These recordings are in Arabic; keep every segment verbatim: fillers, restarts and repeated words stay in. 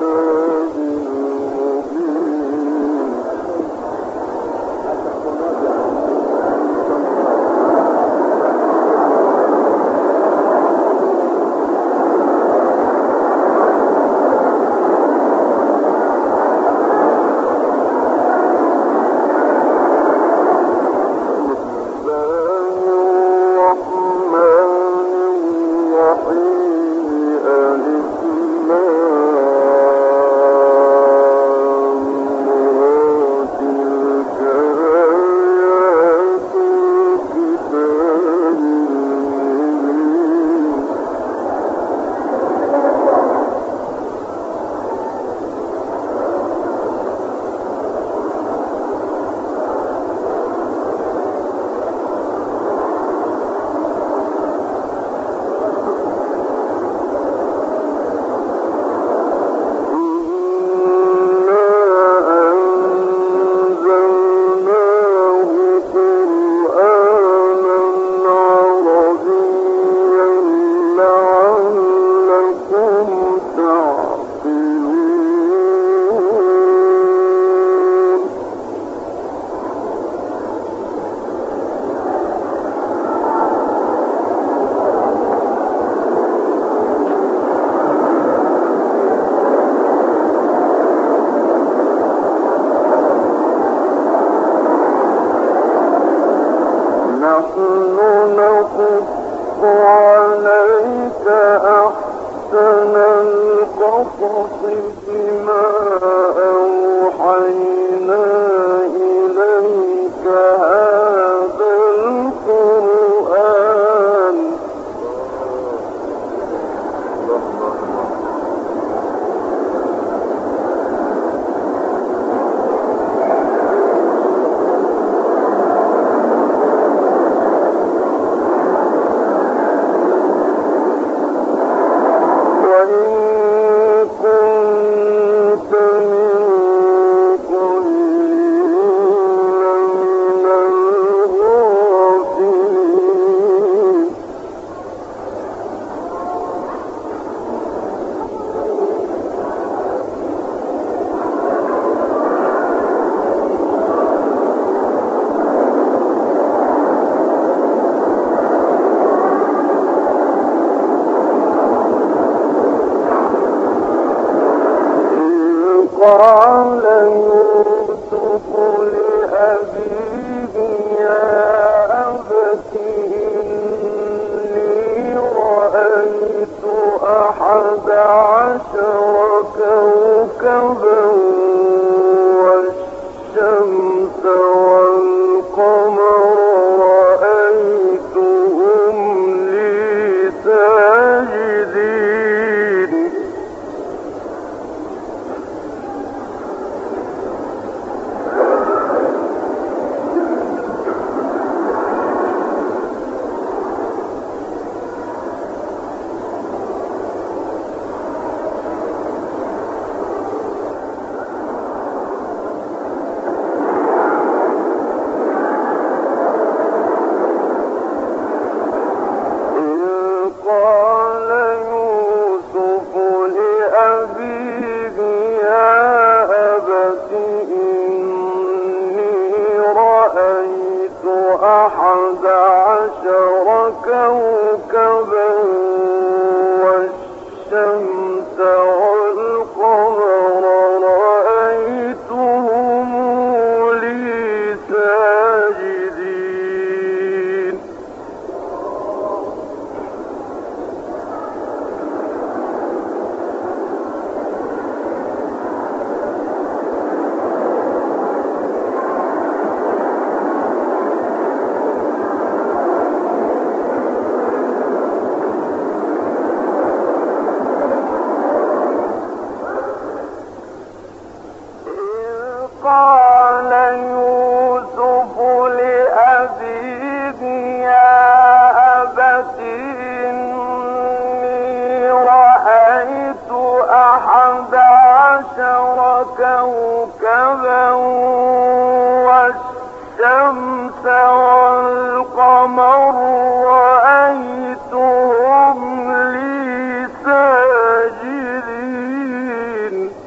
لي ساجدين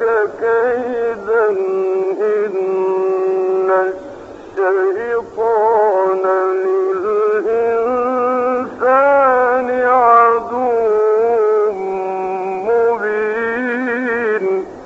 كيدا إن الشيطان للإنسان عدو مبين.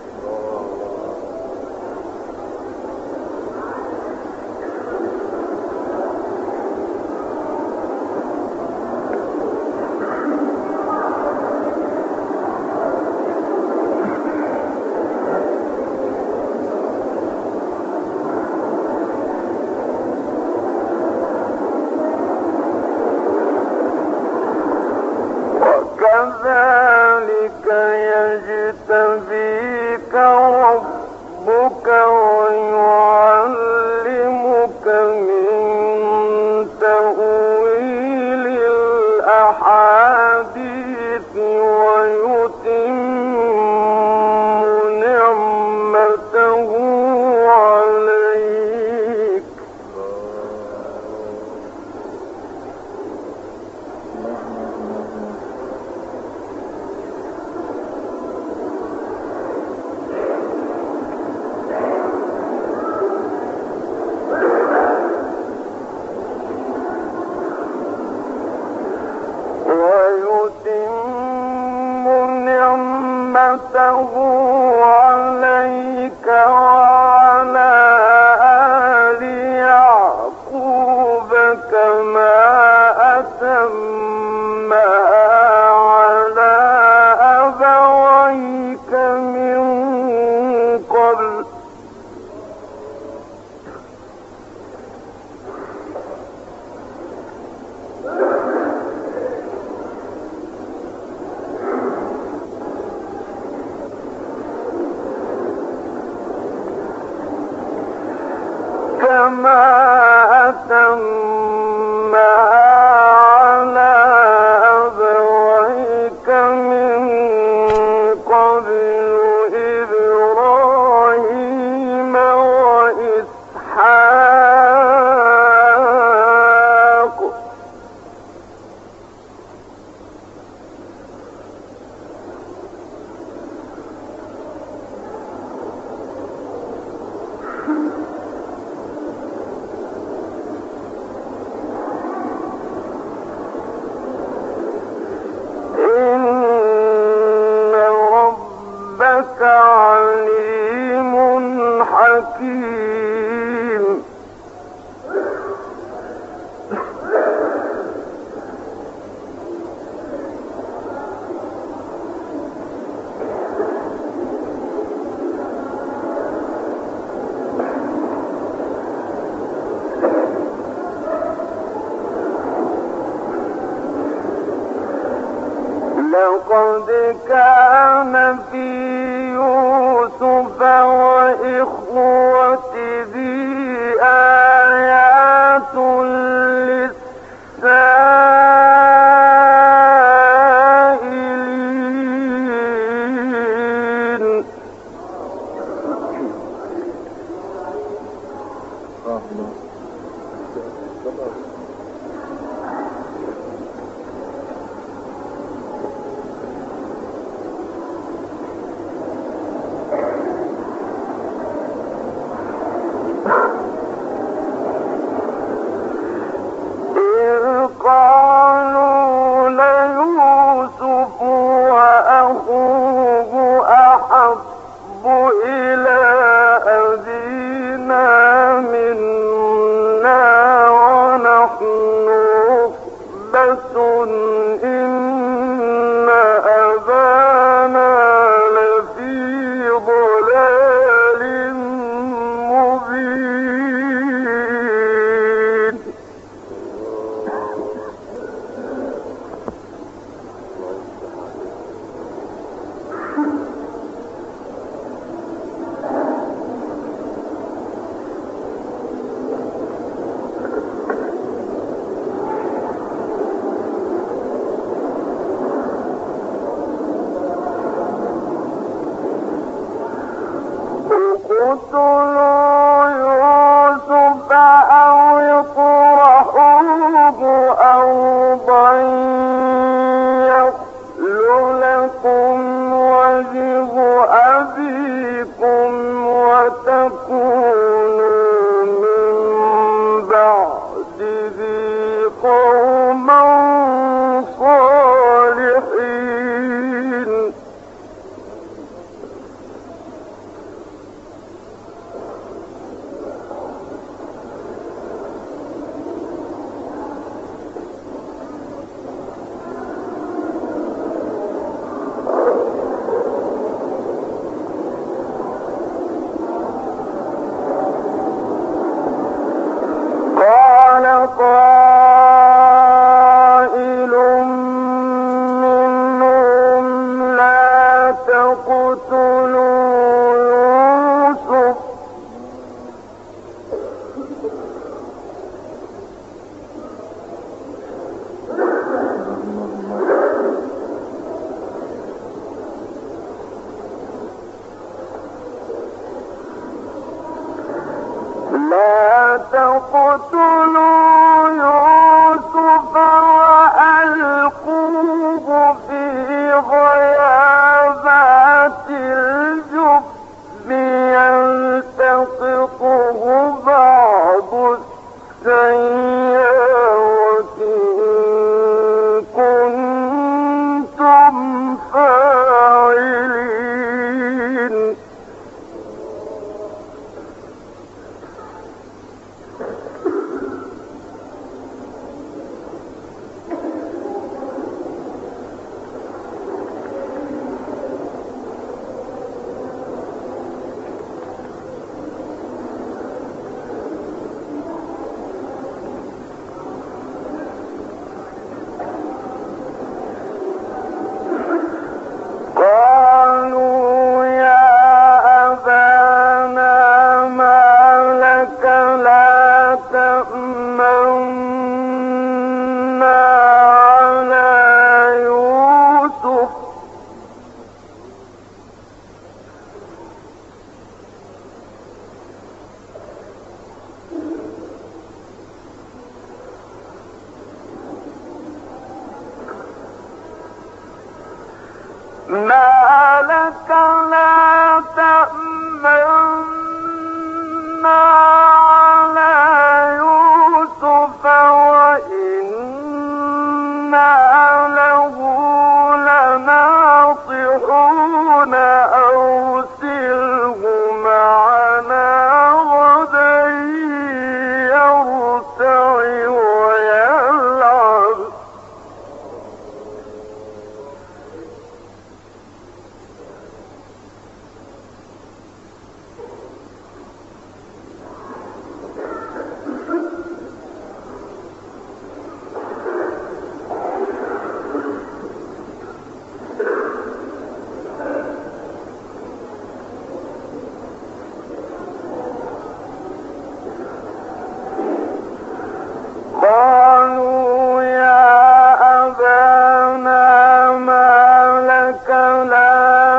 كذلك يجتبيك ربك ويعلمك من تأويل الأحاديث ويتم نعمته عليك نعمته عليك وعلى آل يعقوب كما أتمها على أبويك من قبل كما أتمها على أبويك من قبل إبراهيم وإسحاق عليم حكيم. لقد كان في يوسف وإخوته آيات للسائلين. قالوا ليوسف وأخوه أحب إلى أبينا منا ونحن عصبة إن أبانا لفي ضلال مبين. اقتلوا يوسف أو اطرحوه أرضا يخل لكم وجه أبيه قائل منهم لا تقتلوا يوسف لا تقتلوا يوسف وألقوه في غيابات الجب يلتقطه بعض السيارة إن كنتم فاعلين ما لك لا تأمنا على يوسف وإنا له لناصحون أرسله معنا غدا يرتع ويلعب قالوا يا أبانا ما لك لا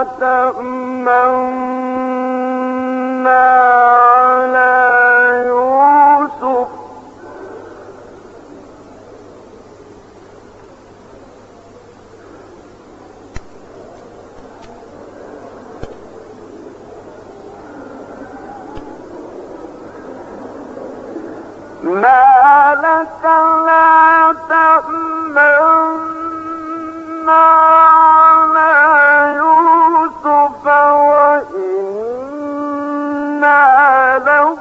تأمنا على يوسف ما لك لا تأمنا على يوسف وإنا له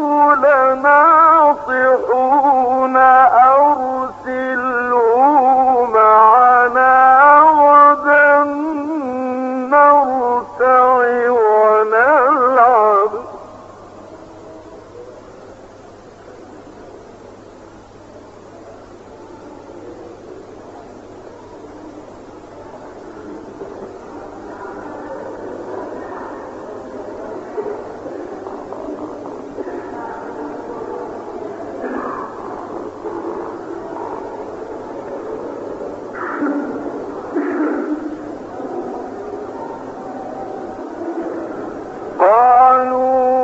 لناصحون أرسله معنا غدا نرتع ونلعب قالوا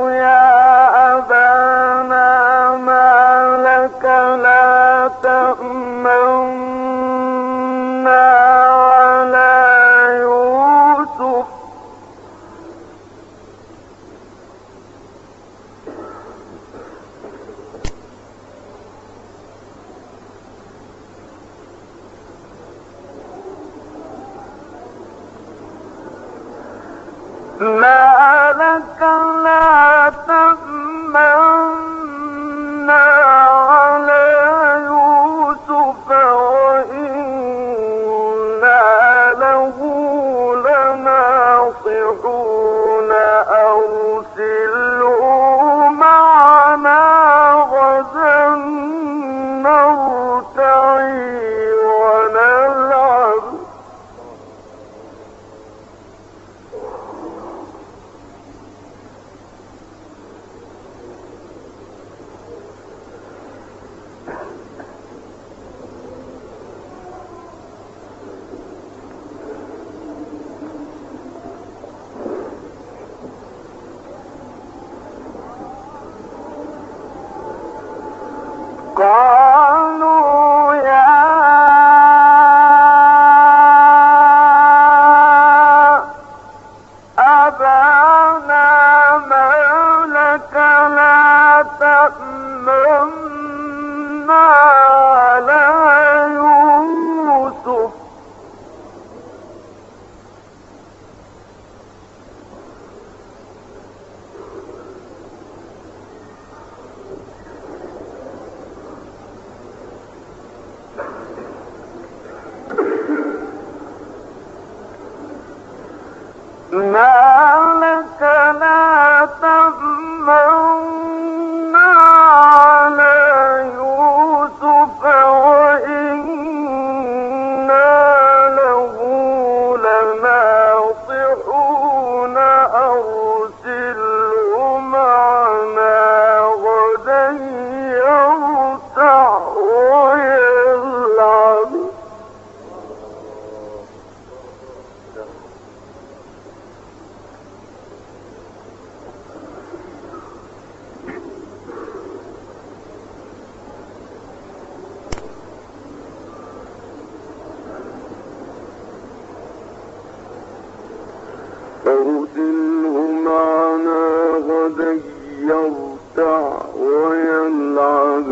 أرسله معنا غدا يرتع ويلعب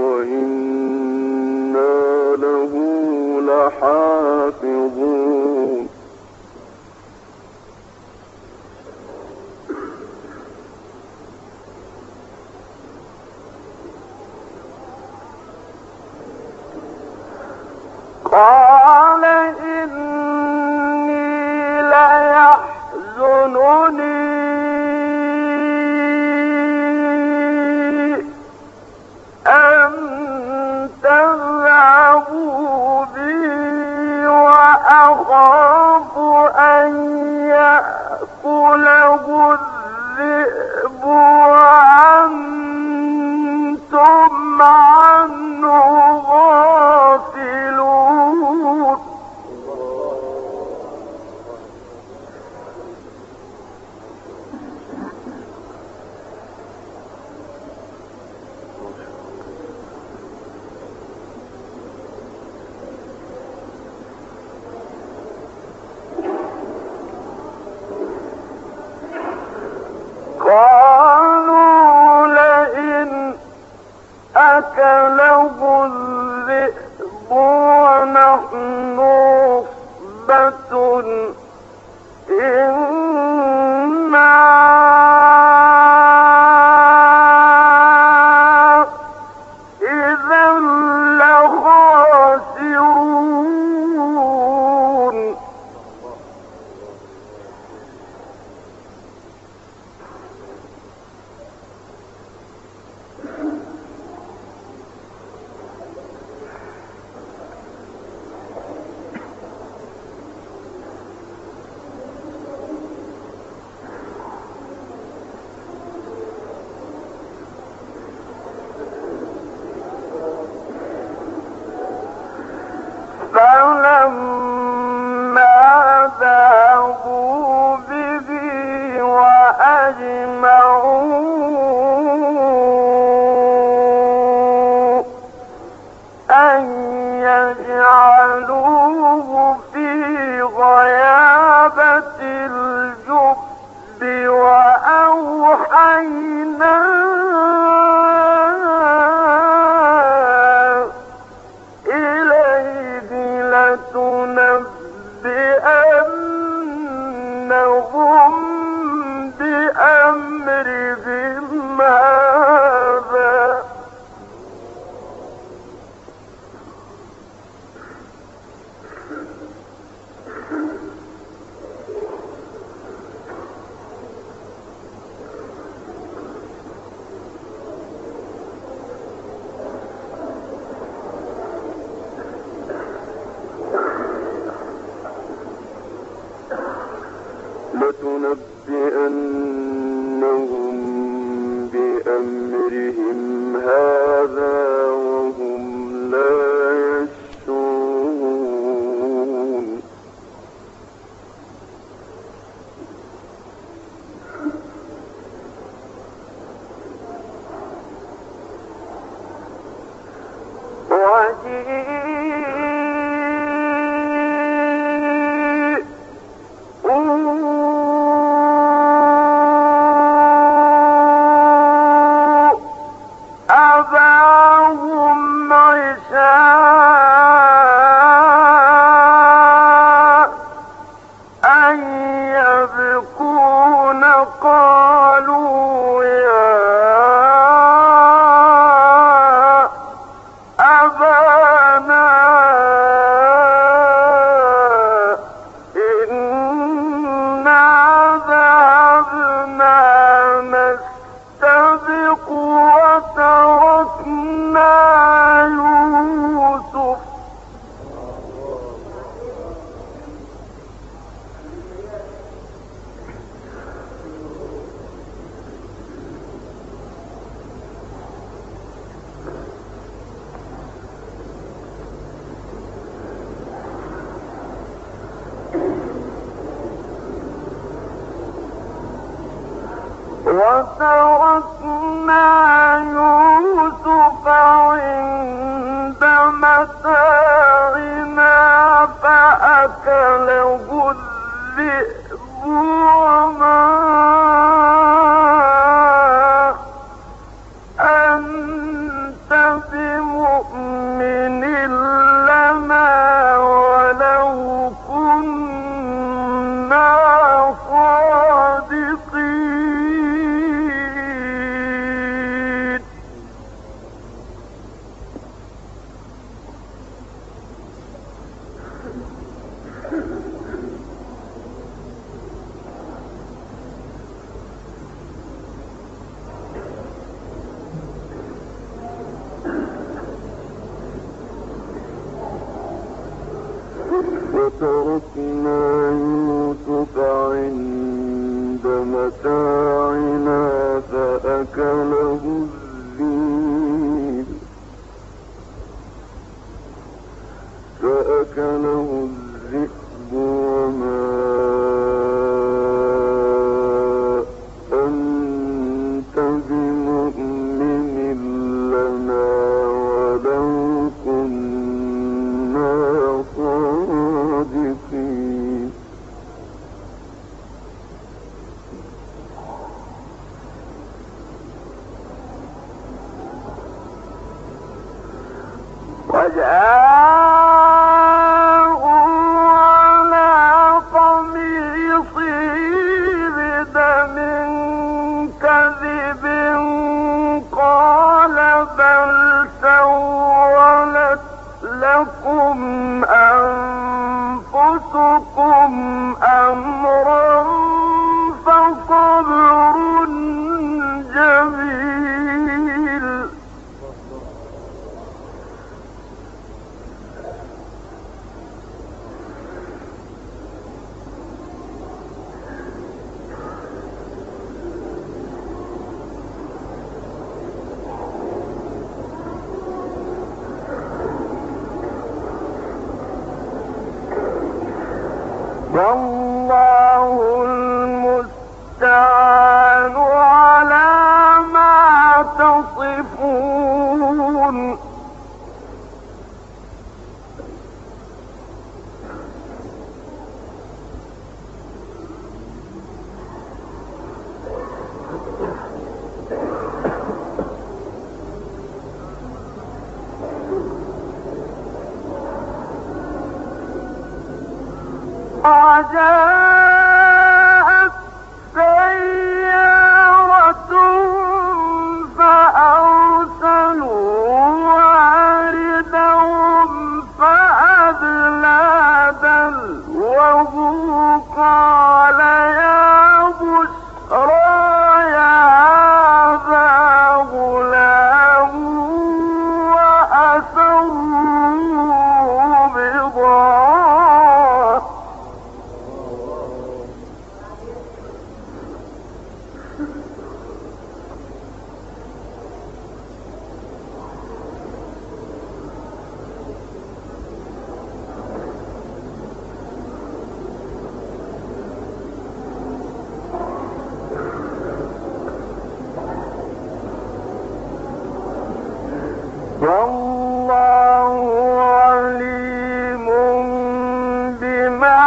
وإنا له لحافظون قال إني ليحزنني أن تذهبوا بي وأخاف أن يأكله الذئب وأنتم عنه غافلون قالوا لئن أكله الذئب ونحن عصبة إنا إذا لخاسرون فلما ذهبوا به وأجمعوا أن يجعلوه في غيابة الجب وأوحينا لتنبئنهم بأمرهم هذا لتنبئنهم بأمرهم هذا وهم لا يشعرون أباهم عشاء أن يبكون قالوا يا أبانا وتركنا يوسف عند متاعنا فأكله الذئب وما أنت بمؤمن لنا ولو كنا صادقين. وتركنا يوسف عند متاعنا فأكله الذئب فأكله الذئب وما أنت بمؤمن لنا ولو كنا صادقين. وجاءوا على قميصه بدم كذب قال بل سولت لكم أنفسكم أمرا فصبر جميل. والله المستعان على ما تصفون. وجاءت سيارة فأرسلوا واردهم فأدلى دلوه قال يا بشرى هذا غلام وأسروا بضاعة والله عليم بما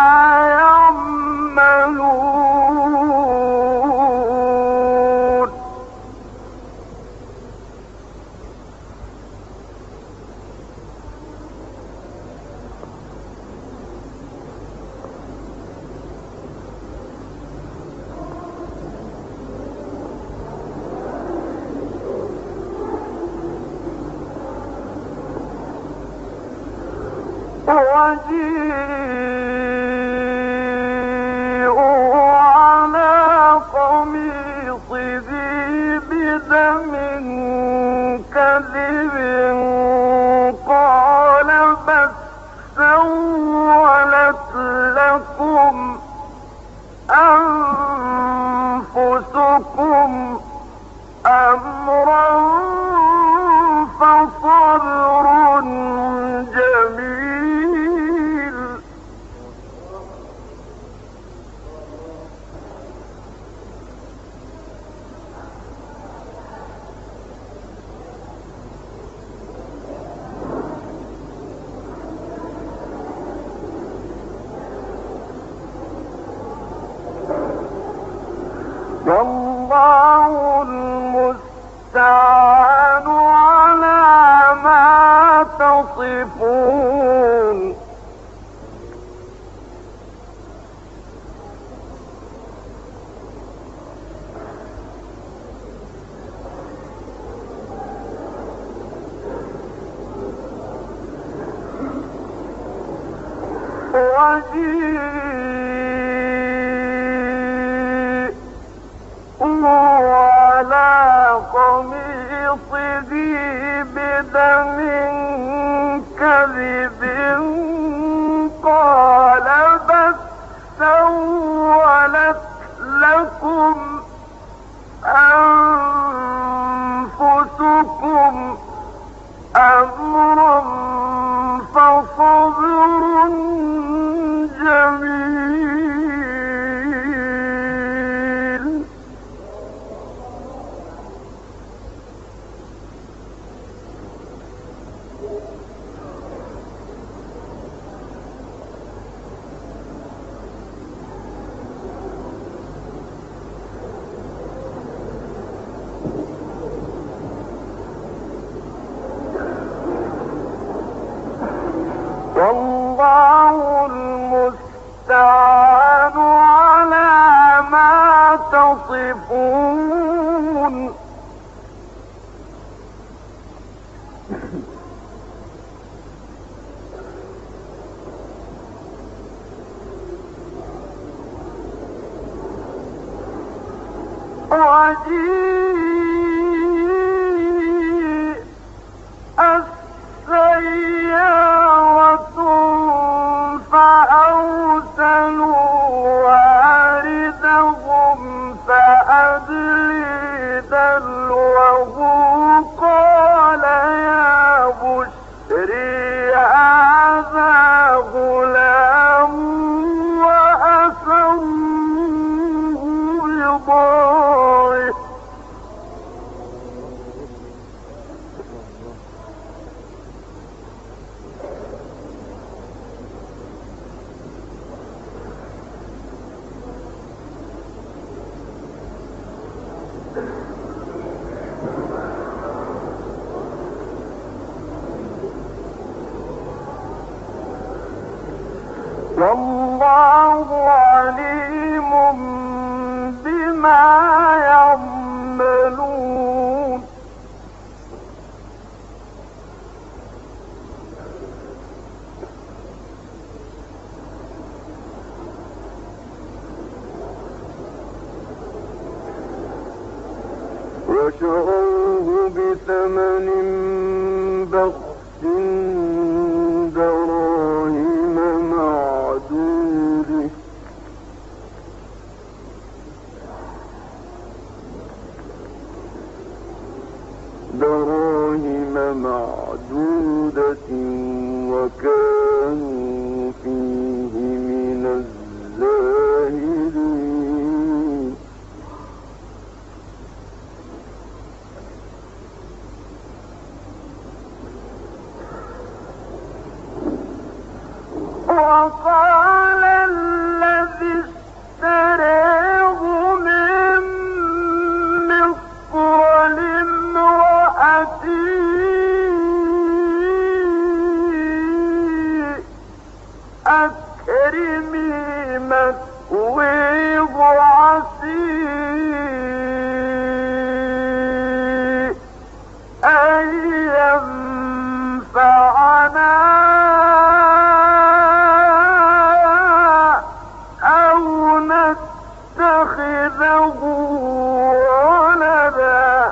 يعملون. وجيءوا على قميصه بدم كذب قال بل سولت لكم أنفسكم أمرا فصبر جميل. والله المستعان على ما تصفون وعلى قميصه بدم كذب قال بل سولت لكم أنفسكم أمرا فصبر جميل والله المستعان على ما تصفون وجيء السيارة فأرسلوا واردهم فأدلي دلوه قال يا بشري هذا غلام وأسروه بضاعة والله عليم بما يعملون وشروه بثمن بخس دراهم معدودة دراهم معدودة وكانوا فيه من الزاهدين وقال الذي اشتريه من مصر لامرأته أكرمي مثواه عسي أن ينفعنا أو نتخذه ولدا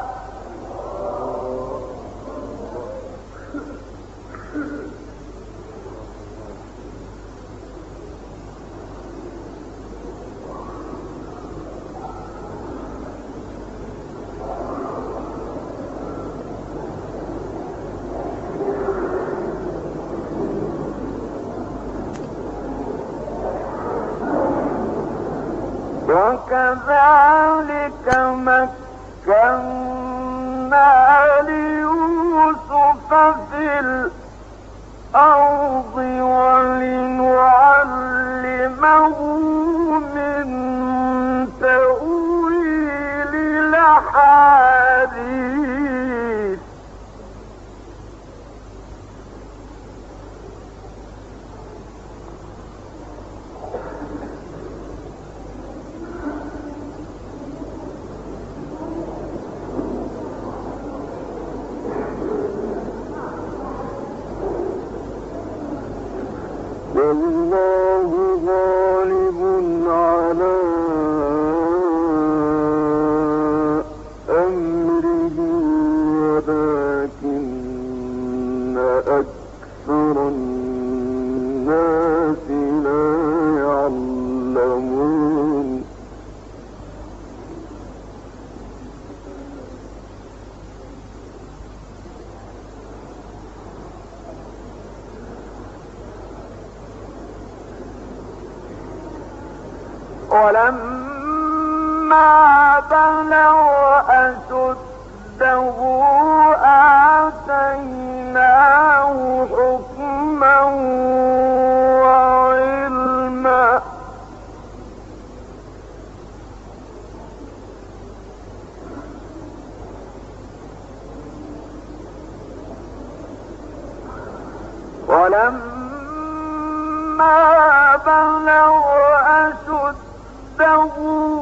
وكذلك مكنا ليوسف في الأرض ولنعلمه من تأويل أحاديث والله غالب على أمره ولكن أكثر الناس لا يعلمون ولما بلغ أشده آتيناه حكما وعلما ولما بلغ أشده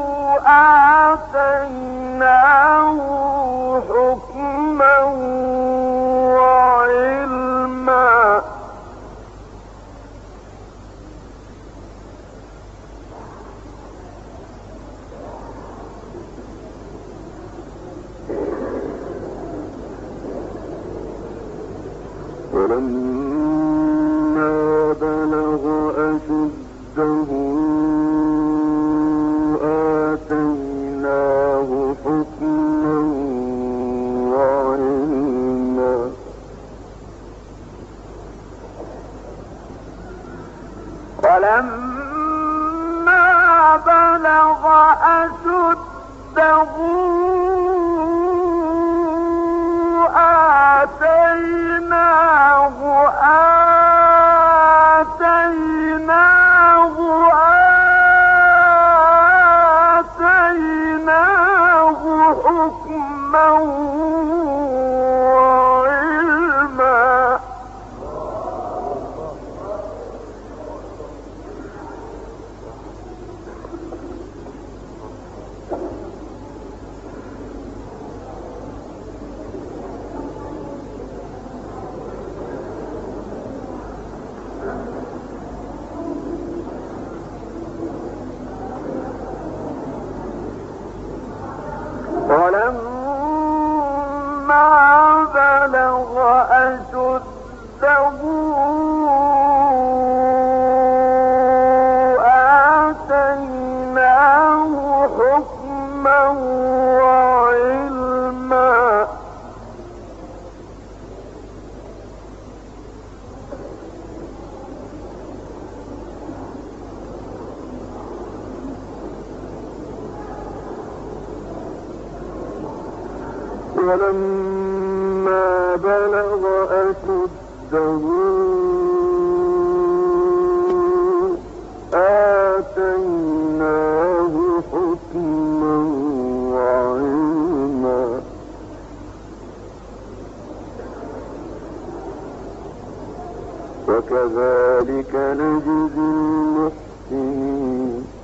آتيناه حكما وعلما ولما بلغ أشده آتيناه حكما وعلما ولما بلغ أشده آتيناه آتيناه آتيناه حكما وعلما ولما بلغ أشده آتيناه حكما وعلما ولما بلغ أشده آتيناه حكما وعلما وكذلك نجزي المحسنين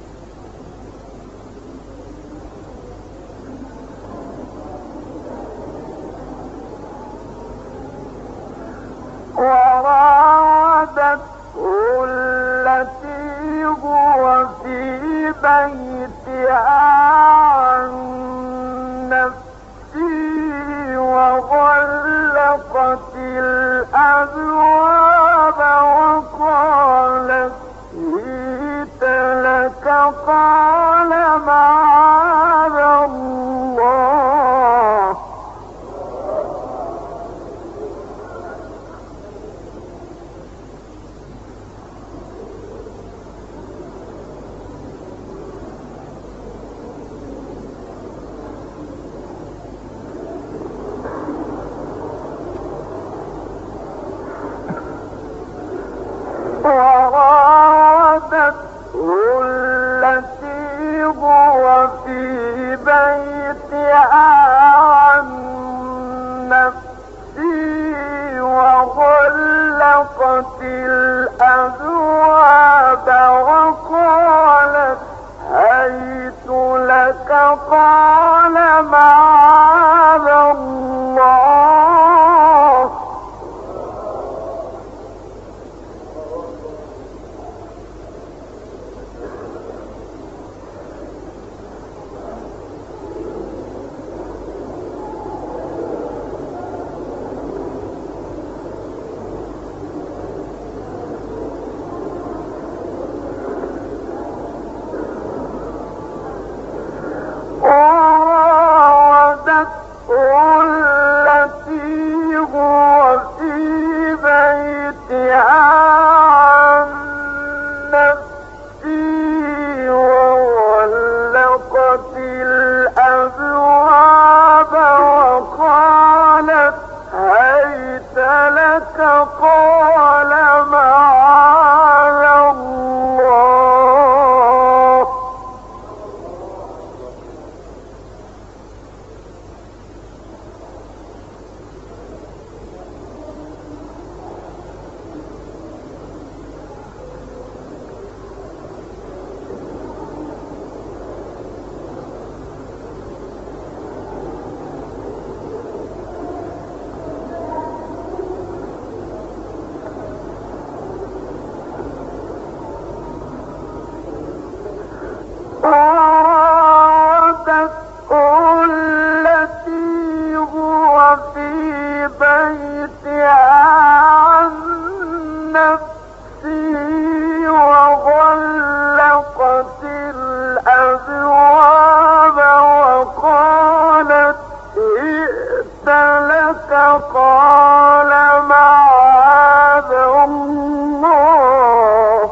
وراودته التي هو في بيتها عن نفسه وغلقت الأبواب وقالت هيت لك قال معاذ الله وراودته التي قال معاذ الله قال معاذ الله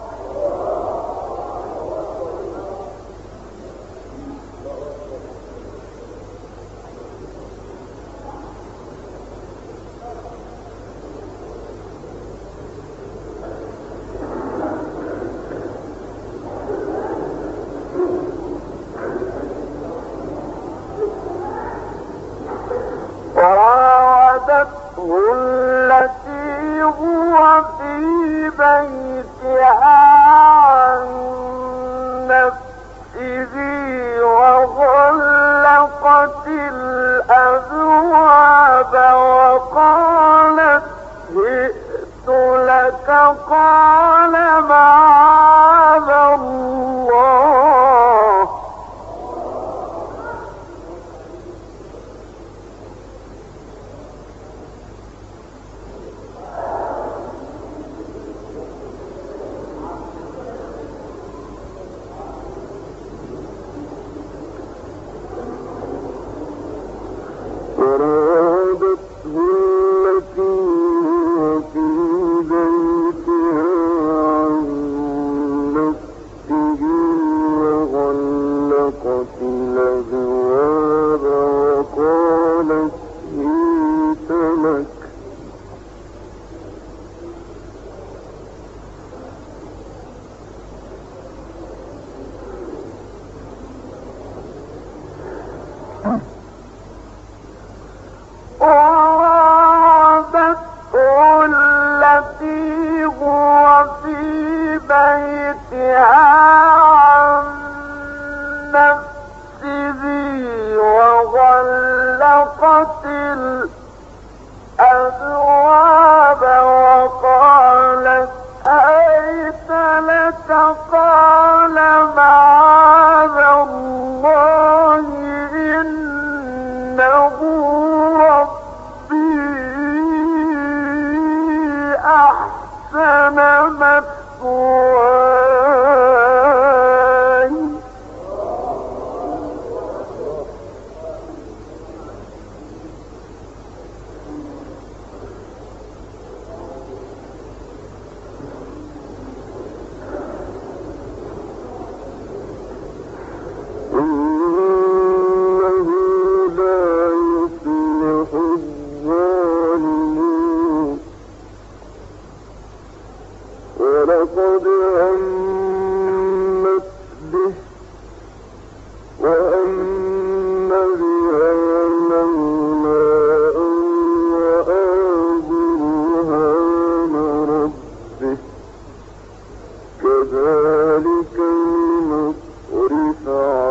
وراودته التي هو في بيتها عن نفسه وغلقت الأبواب وقالت جئت لك قال معاذ الله وراودته التي في بيتها عن نفسه وغلقت الأبواب وقالت هيت لك وراودته التي هو في بيتها عن نفسه وغلقت الأبواب وقالت هيت لك قال معاذ الله إنه ربي أحسن مثواي إنه لا يفلح الظالمون ولقد همت به وهم بها لولا أن رأى برهان ربه كذلك لنصرف